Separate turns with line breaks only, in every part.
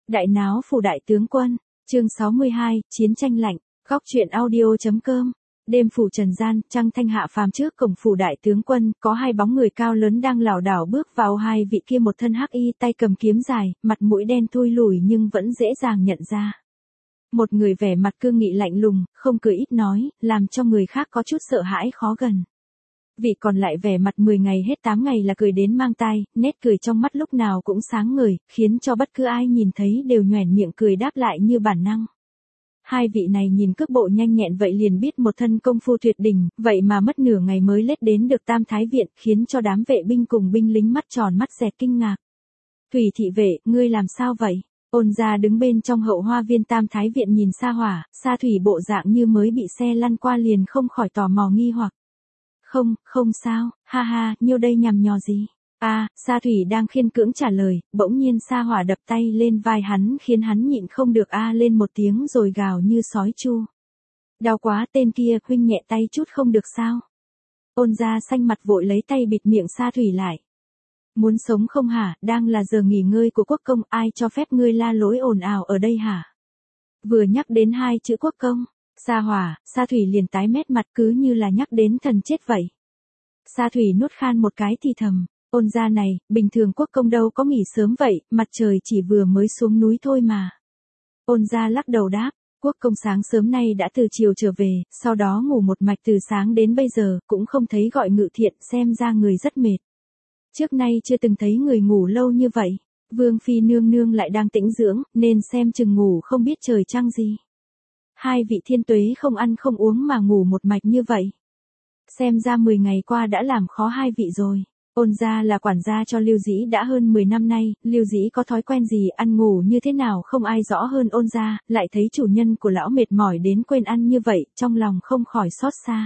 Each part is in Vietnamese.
Đại náo phủ đại tướng quân, chương 62, chiến tranh lạnh, góc truyện audio.com. Đêm phủ trần gian, trăng thanh hạ phàm trước cổng phủ đại tướng quân, có hai bóng người cao lớn đang lảo đảo bước vào, hai vị kia một thân hắc y, tay cầm kiếm dài, mặt mũi đen thui lùi nhưng vẫn dễ dàng nhận ra. Một người vẻ mặt cương nghị lạnh lùng, không cười ít nói, làm cho người khác có chút sợ hãi khó gần. Vị còn lại vẻ mặt 10 ngày hết 8 ngày là cười đến mang tai, nét cười trong mắt lúc nào cũng sáng ngời, khiến cho bất cứ ai nhìn thấy đều nhoẻn miệng cười đáp lại như bản năng. Hai vị này nhìn cước bộ nhanh nhẹn vậy liền biết một thân công phu tuyệt đỉnh, vậy mà mất nửa ngày mới lết đến được Tam Thái Viện, khiến cho đám vệ binh cùng binh lính mắt tròn mắt dẹt kinh ngạc. Thủy thị vệ, ngươi làm sao vậy? Ôn gia đứng bên trong hậu hoa viên Tam Thái Viện nhìn Sa Hỏa, Sa Thủy bộ dạng như mới bị xe lăn qua liền không khỏi tò mò nghi hoặc. Không sao, ha ha, nhiêu đây nhằm nhò gì? Sa Thủy đang khiên cưỡng trả lời, bỗng nhiên Sa Hỏa đập tay lên vai hắn khiến hắn nhịn không được lên một tiếng rồi gào như sói chu. Đau quá, tên kia, huynh nhẹ tay chút không được sao? Ôn gia xanh mặt vội lấy tay bịt miệng Sa Thủy lại. Muốn sống không hả, đang là giờ nghỉ ngơi của quốc công, ai cho phép ngươi la lối ồn ào ở đây hả? Vừa nhắc đến hai chữ quốc công, Sa Thủy liền tái mét mặt cứ như là nhắc đến thần chết vậy. Sa Thủy nuốt khan một cái thì thầm, ôn gia này, bình thường quốc công đâu có nghỉ sớm vậy, mặt trời chỉ vừa mới xuống núi thôi mà. Ôn gia lắc đầu đáp, quốc công sáng sớm nay đã từ chiều trở về, sau đó ngủ một mạch từ sáng đến bây giờ, cũng không thấy gọi ngự thiện, xem ra người rất mệt. Trước nay chưa từng thấy người ngủ lâu như vậy, Vương Phi nương nương lại đang tĩnh dưỡng, nên xem chừng ngủ không biết trời trăng gì. Hai vị thiên tuế không ăn không uống mà ngủ một mạch như vậy. Xem ra 10 ngày qua đã làm khó hai vị rồi. Ôn gia là quản gia cho Lưu Dĩ đã hơn 10 năm nay, Lưu Dĩ có thói quen gì ăn ngủ như thế nào không ai rõ hơn ôn gia, lại thấy chủ nhân của lão mệt mỏi đến quên ăn như vậy, trong lòng không khỏi xót xa.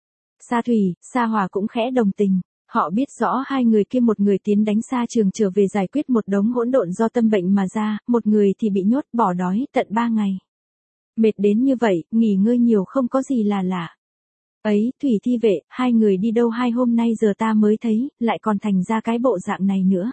Sa Thủy, Sa Hỏa cũng khẽ đồng tình. Họ biết rõ hai người kia, một người tiến đánh xa trường trở về giải quyết một đống hỗn độn do tâm bệnh mà ra, một người thì bị nhốt bỏ đói tận 3 ngày. Mệt đến như vậy, nghỉ ngơi nhiều không có gì là lạ. Ấy, Thủy thị vệ, hai người đi đâu hai hôm nay giờ ta mới thấy, lại còn thành ra cái bộ dạng này nữa.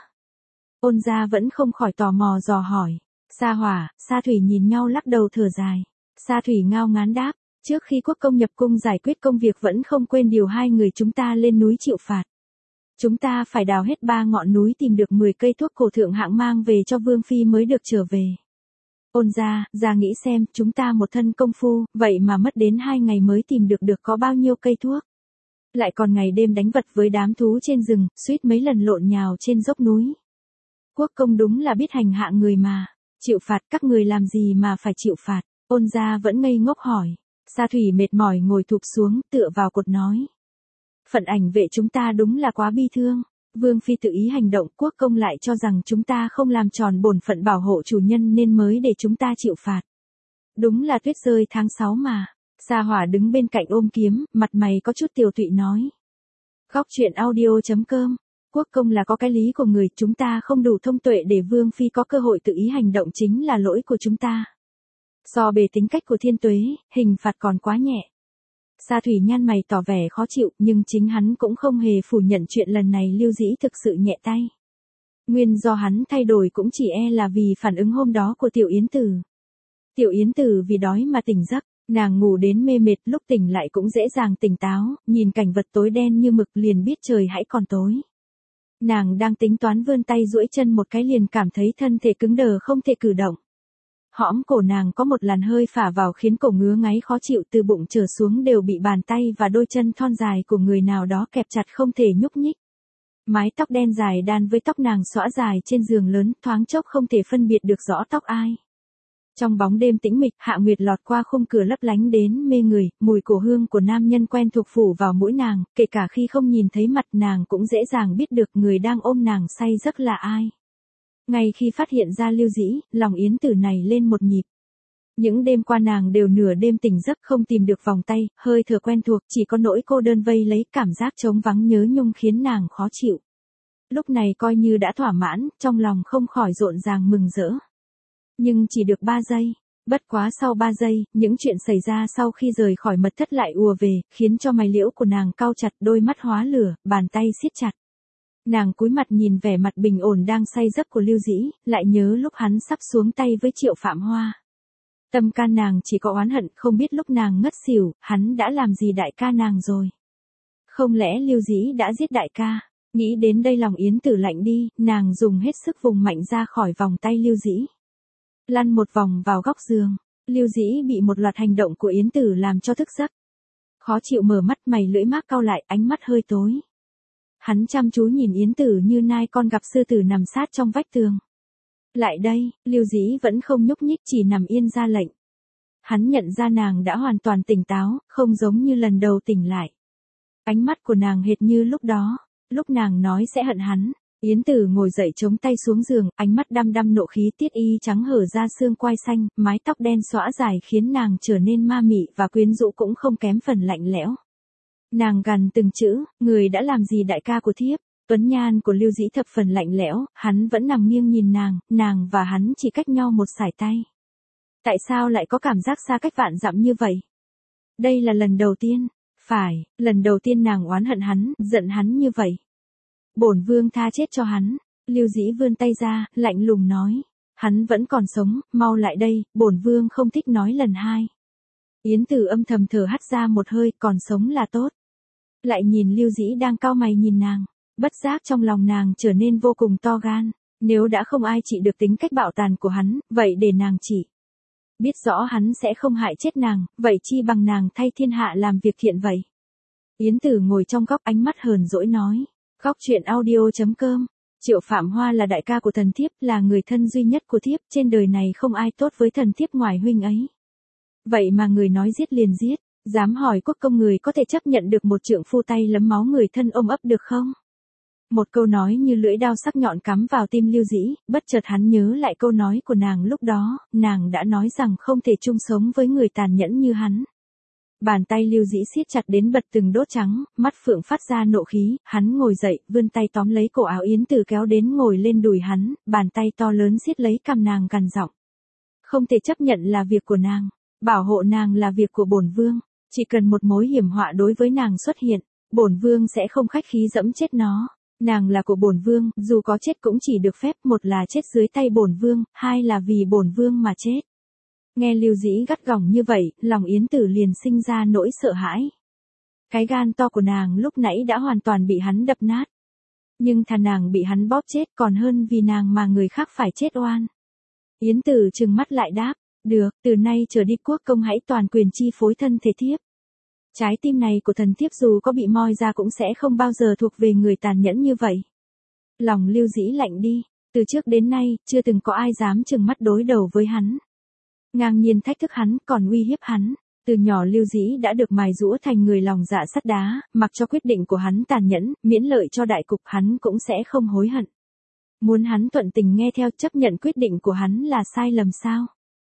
Ôn gia vẫn không khỏi tò mò dò hỏi. Sa Hỏa, Sa Thủy nhìn nhau lắc đầu thở dài. Sa Thủy ngao ngán đáp, trước khi quốc công nhập cung giải quyết công việc vẫn không quên điều hai người chúng ta lên núi chịu phạt. Chúng ta phải đào hết 3 ngọn núi tìm được 10 cây thuốc cổ thượng hạng mang về cho Vương Phi mới được trở về. Ôn gia nghĩ xem, chúng ta một thân công phu, vậy mà mất đến 2 ngày mới tìm được có bao nhiêu cây thuốc. Lại còn ngày đêm đánh vật với đám thú trên rừng, suýt mấy lần lộn nhào trên dốc núi. Quốc công đúng là biết hành hạ người mà. Chịu phạt, các người làm gì mà phải chịu phạt? Ôn gia vẫn ngây ngốc hỏi. Sa Thủy mệt mỏi ngồi thụp xuống, tựa vào cột nói. Phận ảnh vệ chúng ta đúng là quá bi thương. Vương Phi tự ý hành động, quốc công lại cho rằng chúng ta không làm tròn bổn phận bảo hộ chủ nhân nên mới để chúng ta chịu phạt. Đúng là tuyết rơi tháng 6 mà. Sa Hỏa đứng bên cạnh ôm kiếm, mặt mày có chút tiều tụy nói. Góc truyện audio.com. Quốc công là có cái lý của người, chúng ta không đủ thông tuệ để Vương Phi có cơ hội tự ý hành động chính là lỗi của chúng ta. So bề tính cách của thiên tuế, hình phạt còn quá nhẹ. Sa Thủy nhăn mày tỏ vẻ khó chịu, nhưng chính hắn cũng không hề phủ nhận chuyện lần này Lưu Dĩ thực sự nhẹ tay. Nguyên do hắn thay đổi cũng chỉ là vì phản ứng hôm đó của Tiểu Yến Tử. Tiểu Yến Tử vì đói mà tỉnh giấc, nàng ngủ đến mê mệt, lúc tỉnh lại cũng dễ dàng tỉnh táo, nhìn cảnh vật tối đen như mực liền biết trời hãy còn tối. Nàng đang tính toán vươn tay duỗi chân một cái liền cảm thấy thân thể cứng đờ không thể cử động. Hõm cổ nàng có một làn hơi phả vào khiến cổ ngứa ngáy khó chịu, từ bụng trở xuống đều bị bàn tay và đôi chân thon dài của người nào đó kẹp chặt không thể nhúc nhích. Mái tóc đen dài đan với tóc nàng xõa dài trên giường lớn, thoáng chốc không thể phân biệt được rõ tóc ai. Trong bóng đêm tĩnh mịch, Hạ Nguyệt lọt qua khung cửa lấp lánh đến mê người, mùi cổ hương của nam nhân quen thuộc phủ vào mũi nàng, kể cả khi không nhìn thấy mặt nàng cũng dễ dàng biết được người đang ôm nàng say giấc là ai. Ngay khi phát hiện ra Lưu Dĩ, lòng Yến Tử này lên một nhịp. Những đêm qua nàng đều nửa đêm tỉnh giấc không tìm được vòng tay, hơi thở quen thuộc, chỉ có nỗi cô đơn vây lấy, cảm giác trống vắng nhớ nhung khiến nàng khó chịu. Lúc này coi như đã thỏa mãn, trong lòng không khỏi rộn ràng mừng rỡ. Nhưng chỉ được 3 giây. Bất quá sau 3 giây, những chuyện xảy ra sau khi rời khỏi mật thất lại ùa về, khiến cho mày liễu của nàng cau chặt, đôi mắt hóa lửa, bàn tay siết chặt. Nàng cúi mặt nhìn vẻ mặt bình ổn đang say giấc của Lưu Dĩ, lại nhớ lúc hắn sắp xuống tay với Triệu Phạm Hoa. Tâm can nàng chỉ có oán hận, không biết lúc nàng ngất xỉu, hắn đã làm gì đại ca nàng rồi. Không lẽ Lưu Dĩ đã giết đại ca? Nghĩ đến đây lòng Yến Tử lạnh đi, nàng dùng hết sức vùng mạnh ra khỏi vòng tay Lưu Dĩ. Lăn một vòng vào góc giường, Lưu Dĩ bị một loạt hành động của Yến Tử làm cho thức giấc. Khó chịu mở mắt, mày lưỡi mác cau lại, ánh mắt hơi tối. Hắn chăm chú nhìn Yến Tử như nai con gặp sư tử nằm sát trong vách tường. Lại đây, Lưu Dĩ vẫn không nhúc nhích, chỉ nằm yên ra lệnh. Hắn nhận ra nàng đã hoàn toàn tỉnh táo, không giống như lần đầu tỉnh lại. Ánh mắt của nàng hệt như lúc đó, lúc nàng nói sẽ hận hắn. Yến Tử ngồi dậy chống tay xuống giường, ánh mắt đăm đăm nộ khí, tiết y trắng hở ra xương quai xanh, mái tóc đen xõa dài khiến nàng trở nên ma mị và quyến rũ cũng không kém phần lạnh lẽo. Nàng gằn từng chữ, người đã làm gì đại ca của thiếp? Tuấn nhan của Lưu Dĩ thập phần lạnh lẽo, hắn vẫn nằm nghiêng nhìn nàng và hắn chỉ cách nhau một sải tay. Tại sao lại có cảm giác xa cách vạn dặm như vậy? Đây là lần đầu tiên, phải, lần đầu tiên nàng oán hận hắn, giận hắn như vậy. Bổn vương tha chết cho hắn. Lưu Dĩ vươn tay ra, lạnh lùng nói. Hắn vẫn còn sống, mau lại đây, bổn vương không thích nói lần hai. Yến Tử âm thầm thở hắt ra một hơi, còn sống là tốt. Lại nhìn Lưu Dĩ đang cau mày nhìn nàng, bất giác trong lòng nàng trở nên vô cùng to gan. Nếu đã không ai trị được tính cách bạo tàn của hắn, vậy để nàng trị. Biết rõ hắn sẽ không hại chết nàng, vậy chi bằng nàng thay thiên hạ làm việc thiện vậy. Yến Tử ngồi trong góc, ánh mắt hờn dỗi nói. Góc chuyện audio.com. Triệu Phạm Hoa là đại ca của thần thiếp, là người thân duy nhất của thiếp, trên đời này không ai tốt với thần thiếp ngoài huynh ấy. Vậy mà người nói giết liền giết, dám hỏi quốc công người có thể chấp nhận được một trượng phu tay lấm máu người thân ôm ấp được không? Một câu nói như lưỡi dao sắc nhọn cắm vào tim Lưu Dĩ, bất chợt hắn nhớ lại câu nói của nàng lúc đó, nàng đã nói rằng không thể chung sống với người tàn nhẫn như hắn. Bàn tay Lưu Dĩ siết chặt đến bật từng đốt trắng, mắt phượng phát ra nộ khí, hắn ngồi dậy, vươn tay tóm lấy cổ áo Yến Tử kéo đến ngồi lên đùi hắn, bàn tay to lớn siết lấy cằm nàng gằn giọng. Không thể chấp nhận là việc của nàng, bảo hộ nàng là việc của bổn vương, chỉ cần một mối hiểm họa đối với nàng xuất hiện, bổn vương sẽ không khách khí dẫm chết nó. Nàng là của bổn vương, dù có chết cũng chỉ được phép, một là chết dưới tay bổn vương, hai là vì bổn vương mà chết. Nghe Lưu Dĩ gắt gỏng như vậy, lòng Yến Tử liền sinh ra nỗi sợ hãi. Cái gan to của nàng lúc nãy đã hoàn toàn bị hắn đập nát. Nhưng thà nàng bị hắn bóp chết còn hơn vì nàng mà người khác phải chết oan. Yến Tử trừng mắt lại đáp, được, từ nay trở đi quốc công hãy toàn quyền chi phối thân thể thiếp. Trái tim này của thần thiếp dù có bị moi ra cũng sẽ không bao giờ thuộc về người tàn nhẫn như vậy. Lòng Lưu Dĩ lạnh đi, từ trước đến nay, chưa từng có ai dám trừng mắt đối đầu với hắn. Ngang nhiên thách thức hắn, còn uy hiếp hắn. Từ nhỏ Lưu Dĩ đã được mài giũa thành người lòng dạ sắt đá, mặc cho quyết định của hắn tàn nhẫn, miễn lợi cho đại cục hắn cũng sẽ không hối hận. Muốn hắn thuận tình nghe theo, chấp nhận quyết định của hắn là sai lầm sao?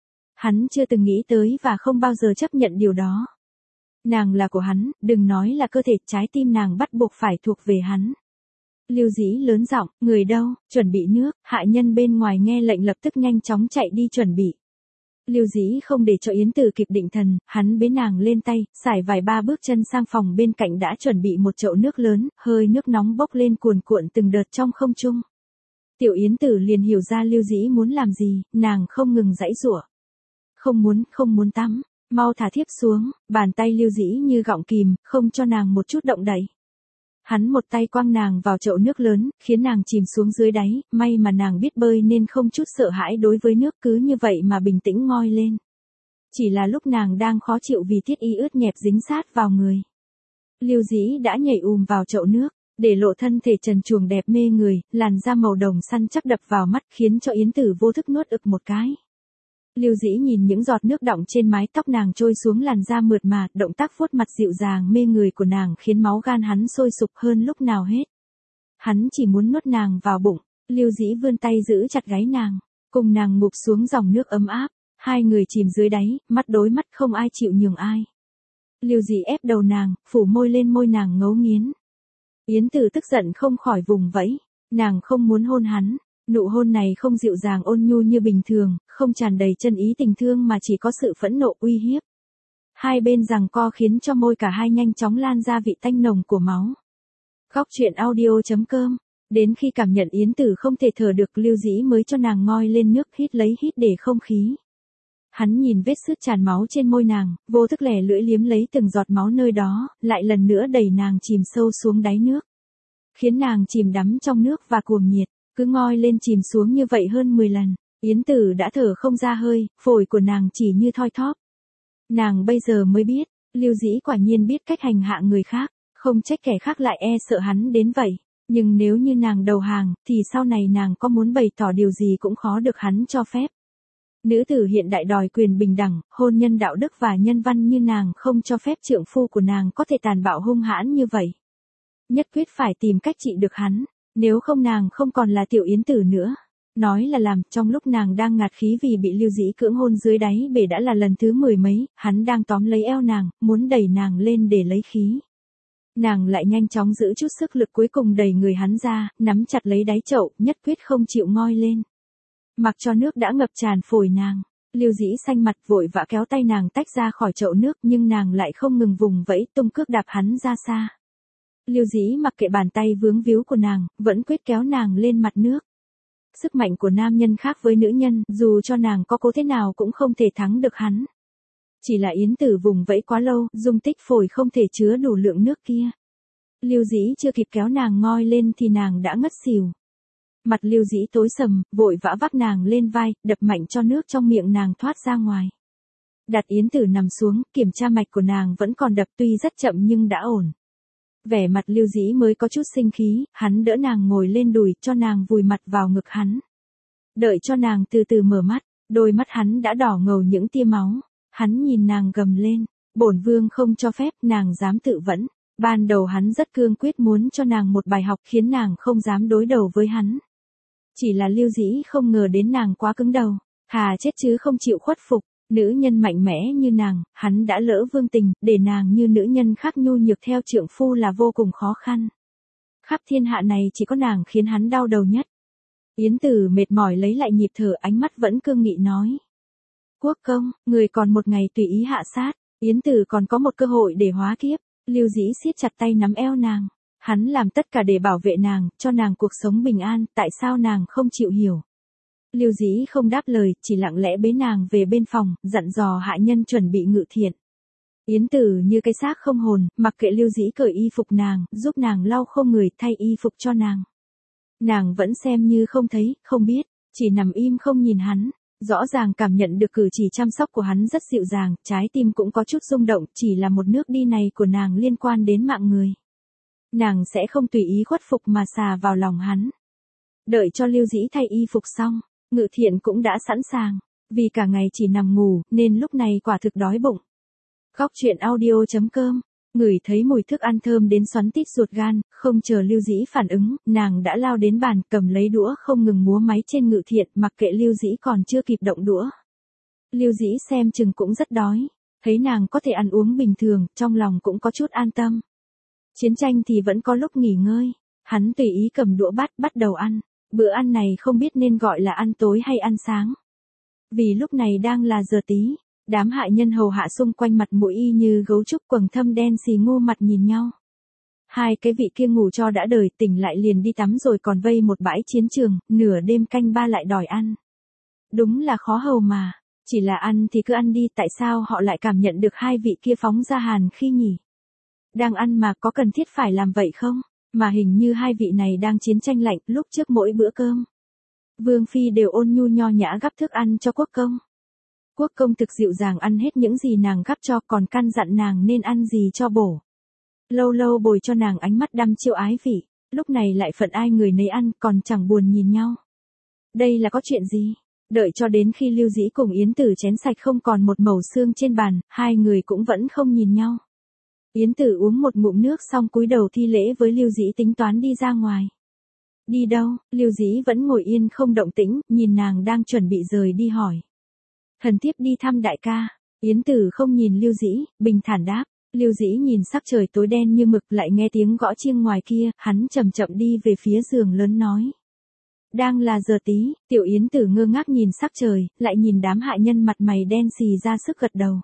Hắn chưa từng nghĩ tới và không bao giờ chấp nhận điều đó. Nàng là của hắn, đừng nói là cơ thể, trái tim nàng bắt buộc phải thuộc về hắn. Lưu Dĩ lớn giọng, người đâu, chuẩn bị nước, hạ nhân bên ngoài nghe lệnh lập tức nhanh chóng chạy đi chuẩn bị. Lưu Dĩ không để cho Yến Tử kịp định thần, hắn bế nàng lên tay, xải vài ba bước chân sang phòng bên cạnh đã chuẩn bị một chậu nước lớn, hơi nước nóng bốc lên cuồn cuộn từng đợt trong không trung. Tiểu Yến Tử liền hiểu ra Lưu Dĩ muốn làm gì, nàng không ngừng giãy giụa. Không muốn tắm, mau thả thiếp xuống, bàn tay Lưu Dĩ như gọng kìm, không cho nàng một chút động đậy. Hắn một tay quăng nàng vào chậu nước lớn, khiến nàng chìm xuống dưới đáy, may mà nàng biết bơi nên không chút sợ hãi đối với nước, cứ như vậy mà bình tĩnh ngoi lên. Chỉ là lúc nàng đang khó chịu vì tiết y ướt nhẹp dính sát vào người. Lưu Dĩ đã nhảy vào chậu nước, để lộ thân thể trần truồng đẹp mê người, làn da màu đồng săn chắc đập vào mắt khiến cho Yến Tử vô thức nuốt ực một cái. Lưu Dĩ nhìn những giọt nước đọng trên mái tóc nàng trôi xuống làn da mượt mà, động tác vuốt mặt dịu dàng mê người của nàng khiến máu gan hắn sôi sục hơn lúc nào hết. Hắn chỉ muốn nuốt nàng vào bụng, Lưu Dĩ vươn tay giữ chặt gáy nàng, cùng nàng ngụp xuống dòng nước ấm áp, hai người chìm dưới đáy, mắt đối mắt không ai chịu nhường ai. Lưu Dĩ ép đầu nàng, phủ môi lên môi nàng ngấu nghiến. Yến Tử tức giận không khỏi vùng vẫy, nàng không muốn hôn hắn. Nụ hôn này không dịu dàng ôn nhu như bình thường, không tràn đầy chân ý tình thương mà chỉ có sự phẫn nộ uy hiếp. Hai bên giằng co khiến cho môi cả hai nhanh chóng lan ra vị tanh nồng của máu. Góc chuyện audio.com Đến khi cảm nhận Yến Tử không thể thở được, Lưu Dĩ mới cho nàng ngoi lên nước hít lấy hít để không khí. Hắn nhìn vết sứt tràn máu trên môi nàng, vô thức lẻ lưỡi liếm lấy từng giọt máu nơi đó, lại lần nữa đẩy nàng chìm sâu xuống đáy nước. Khiến nàng chìm đắm trong nước và cuồng nhiệt, cứ ngoi lên chìm xuống như vậy hơn 10 lần. Yến Tử đã thở không ra hơi, phổi của nàng chỉ như thoi thóp. Nàng bây giờ mới biết, Lưu Dĩ quả nhiên biết cách hành hạ người khác, không trách kẻ khác lại e sợ hắn đến vậy. Nhưng nếu như nàng đầu hàng, thì sau này nàng có muốn bày tỏ điều gì cũng khó được hắn cho phép. Nữ tử hiện đại đòi quyền bình đẳng, hôn nhân đạo đức và nhân văn như nàng không cho phép trượng phu của nàng có thể tàn bạo hung hãn như vậy. Nhất quyết phải tìm cách trị được hắn, nếu không nàng không còn là Tiểu Yến Tử nữa. Nói là làm, trong lúc nàng đang ngạt khí vì bị Lưu Dĩ cưỡng hôn dưới đáy bể đã là lần thứ 10 mấy, hắn đang tóm lấy eo nàng, muốn đẩy nàng lên để lấy khí. Nàng lại nhanh chóng giữ chút sức lực cuối cùng đẩy người hắn ra, nắm chặt lấy đáy chậu, nhất quyết không chịu ngoi lên. Mặc cho nước đã ngập tràn phổi nàng, Lưu Dĩ xanh mặt vội vã kéo tay nàng tách ra khỏi chậu nước, nhưng nàng lại không ngừng vùng vẫy tung cước đạp hắn ra xa. Lưu Dĩ mặc kệ bàn tay vướng víu của nàng, vẫn quyết kéo nàng lên mặt nước. Sức mạnh của nam nhân khác với nữ nhân, dù cho nàng có cố thế nào cũng không thể thắng được hắn. Chỉ là Yến Tử vùng vẫy quá lâu, dung tích phổi không thể chứa đủ lượng nước kia. Lưu Dĩ chưa kịp kéo nàng ngoi lên thì nàng đã ngất xỉu. Mặt Lưu Dĩ tối sầm, vội vã vác nàng lên vai, đập mạnh cho nước trong miệng nàng thoát ra ngoài. Đặt Yến Tử nằm xuống, kiểm tra mạch của nàng vẫn còn đập tuy rất chậm nhưng đã ổn. Vẻ mặt Lưu Dĩ mới có chút sinh khí, hắn đỡ nàng ngồi lên đùi, cho nàng vùi mặt vào ngực hắn. Đợi cho nàng từ từ mở mắt, đôi mắt hắn đã đỏ ngầu những tia máu. Hắn nhìn nàng gầm lên, bổn vương không cho phép, nàng dám tự vẫn. Ban đầu hắn rất cương quyết muốn cho nàng một bài học khiến nàng không dám đối đầu với hắn. Chỉ là Lưu Dĩ không ngờ đến nàng quá cứng đầu, thà chết chứ không chịu khuất phục. Nữ nhân mạnh mẽ như nàng, hắn đã lỡ vương tình, để nàng như nữ nhân khác nhu nhược theo trượng phu là vô cùng khó khăn. Khắp thiên hạ này chỉ có nàng khiến hắn đau đầu nhất. Yến Tử mệt mỏi lấy lại nhịp thở, ánh mắt vẫn cương nghị nói. Quốc công, người còn một ngày tùy ý hạ sát, Yến Tử còn có một cơ hội để hóa kiếp. Lưu Dĩ siết chặt tay nắm eo nàng. Hắn làm tất cả để bảo vệ nàng, cho nàng cuộc sống bình an, tại sao nàng không chịu hiểu. Lưu Dĩ không đáp lời, chỉ lặng lẽ bế nàng về bên phòng, dặn dò hạ nhân chuẩn bị ngự thiện. Yến Tử như cái xác không hồn, mặc kệ Lưu Dĩ cởi y phục nàng, giúp nàng lau khô người, thay y phục cho nàng. Nàng vẫn xem như không thấy, không biết, chỉ nằm im không nhìn hắn. Rõ ràng cảm nhận được cử chỉ chăm sóc của hắn rất dịu dàng, trái tim cũng có chút rung động, chỉ là một nước đi này của nàng liên quan đến mạng người. Nàng sẽ không tùy ý khuất phục mà xà vào lòng hắn. Đợi cho Lưu Dĩ thay y phục xong, ngự thiện cũng đã sẵn sàng, vì cả ngày chỉ nằm ngủ, nên lúc này quả thực đói bụng. Góc truyện audio.com, ngửi thấy mùi thức ăn thơm đến xoắn tít ruột gan, không chờ Lưu Dĩ phản ứng, nàng đã lao đến bàn, cầm lấy đũa không ngừng múa máy trên ngự thiện, mặc kệ Lưu Dĩ còn chưa kịp động đũa. Lưu Dĩ xem chừng cũng rất đói, thấy nàng có thể ăn uống bình thường, trong lòng cũng có chút an tâm. Chiến tranh thì vẫn có lúc nghỉ ngơi, hắn tùy ý cầm đũa bắt đầu ăn. Bữa ăn này không biết nên gọi là ăn tối hay ăn sáng. Vì lúc này đang là giờ tí, đám hạ nhân hầu hạ xung quanh mặt mũi y như gấu trúc quầng thâm đen xì ngô mặt nhìn nhau. Hai cái vị kia ngủ cho đã đời, tỉnh lại liền đi tắm rồi còn vây một bãi chiến trường, nửa đêm canh ba lại đòi ăn. Đúng là khó hầu mà, chỉ là ăn thì cứ ăn đi, tại sao họ lại cảm nhận được hai vị kia phóng ra hàn khi nhỉ? Đang ăn mà có cần thiết phải làm vậy không? Mà hình như hai vị này đang chiến tranh lạnh, lúc trước mỗi bữa cơm. Vương Phi đều ôn nhu nho nhã gắp thức ăn cho quốc công. Quốc công thực dịu dàng ăn hết những gì nàng gắp cho, còn căn dặn nàng nên ăn gì cho bổ. Lâu lâu bồi cho nàng ánh mắt đăm chiêu ái vị, lúc này lại phận ai người nấy ăn, còn chẳng buồn nhìn nhau. Đây là có chuyện gì? Đợi cho đến khi Lưu Dĩ cùng Yến Tử chén sạch không còn một mẩu xương trên bàn, hai người cũng vẫn không nhìn nhau. Yến Tử uống một ngụm nước xong cúi đầu thi lễ với Lưu Dĩ tính toán đi ra ngoài. Đi đâu? Lưu Dĩ vẫn ngồi yên không động tĩnh, nhìn nàng đang chuẩn bị rời đi hỏi. Thần thiếp đi thăm đại ca. Yến Tử không nhìn Lưu Dĩ, bình thản đáp. Lưu Dĩ nhìn sắc trời tối đen như mực, lại nghe tiếng gõ chiêng ngoài kia, hắn chậm chậm đi về phía giường lớn nói. Đang là giờ tí, Tiểu Yến Tử ngơ ngác nhìn sắc trời, lại nhìn đám hạ nhân mặt mày đen xì ra sức gật đầu.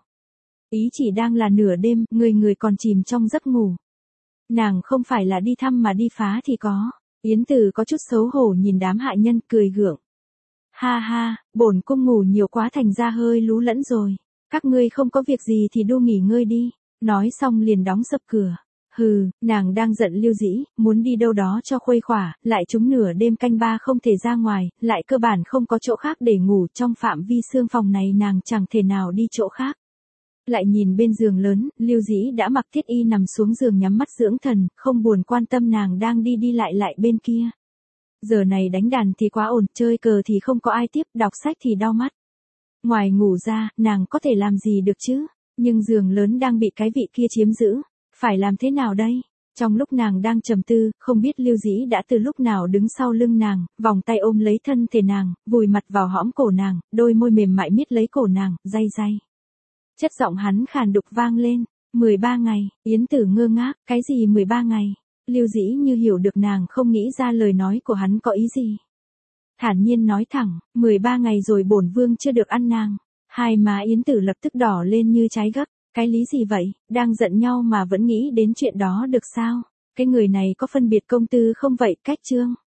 Ý chỉ đang là nửa đêm, người người còn chìm trong giấc ngủ. Nàng không phải là đi thăm mà đi phá thì có. Yến Tử có chút xấu hổ nhìn đám hạ nhân cười gượng. Ha ha, bổn cung ngủ nhiều quá thành ra hơi lú lẫn rồi. Các ngươi không có việc gì thì đu nghỉ ngơi đi. Nói xong liền đóng sập cửa. Hừ, nàng đang giận Lưu Dĩ, muốn đi đâu đó cho khuây khỏa, lại trúng nửa đêm canh ba không thể ra ngoài, lại cơ bản không có chỗ khác để ngủ, trong phạm vi xương phòng này nàng chẳng thể nào đi chỗ khác. Lại nhìn bên giường lớn, Lưu Dĩ đã mặc thiết y nằm xuống giường nhắm mắt dưỡng thần, không buồn quan tâm nàng đang đi lại bên kia. Giờ này đánh đàn thì quá ổn, chơi cờ thì không có ai tiếp, đọc sách thì đau mắt. Ngoài ngủ ra, nàng có thể làm gì được chứ? Nhưng giường lớn đang bị cái vị kia chiếm giữ. Phải làm thế nào đây? Trong lúc nàng đang trầm tư, không biết Lưu Dĩ đã từ lúc nào đứng sau lưng nàng, vòng tay ôm lấy thân thể nàng, vùi mặt vào hõm cổ nàng, đôi môi mềm mại miết lấy cổ nàng, day day. Chất giọng hắn khàn đục vang lên. 13 ngày, Yến Tử ngơ ngác, cái gì 13 ngày? Lưu Dĩ như hiểu được nàng không nghĩ ra lời nói của hắn có ý gì. Thản nhiên nói thẳng, 13 ngày rồi bổn vương chưa được ăn nàng. Hai má Yến Tử lập tức đỏ lên như trái gấc. Cái lý gì vậy, đang giận nhau mà vẫn nghĩ đến chuyện đó được sao? Cái người này có phân biệt công tư không vậy, cách trương?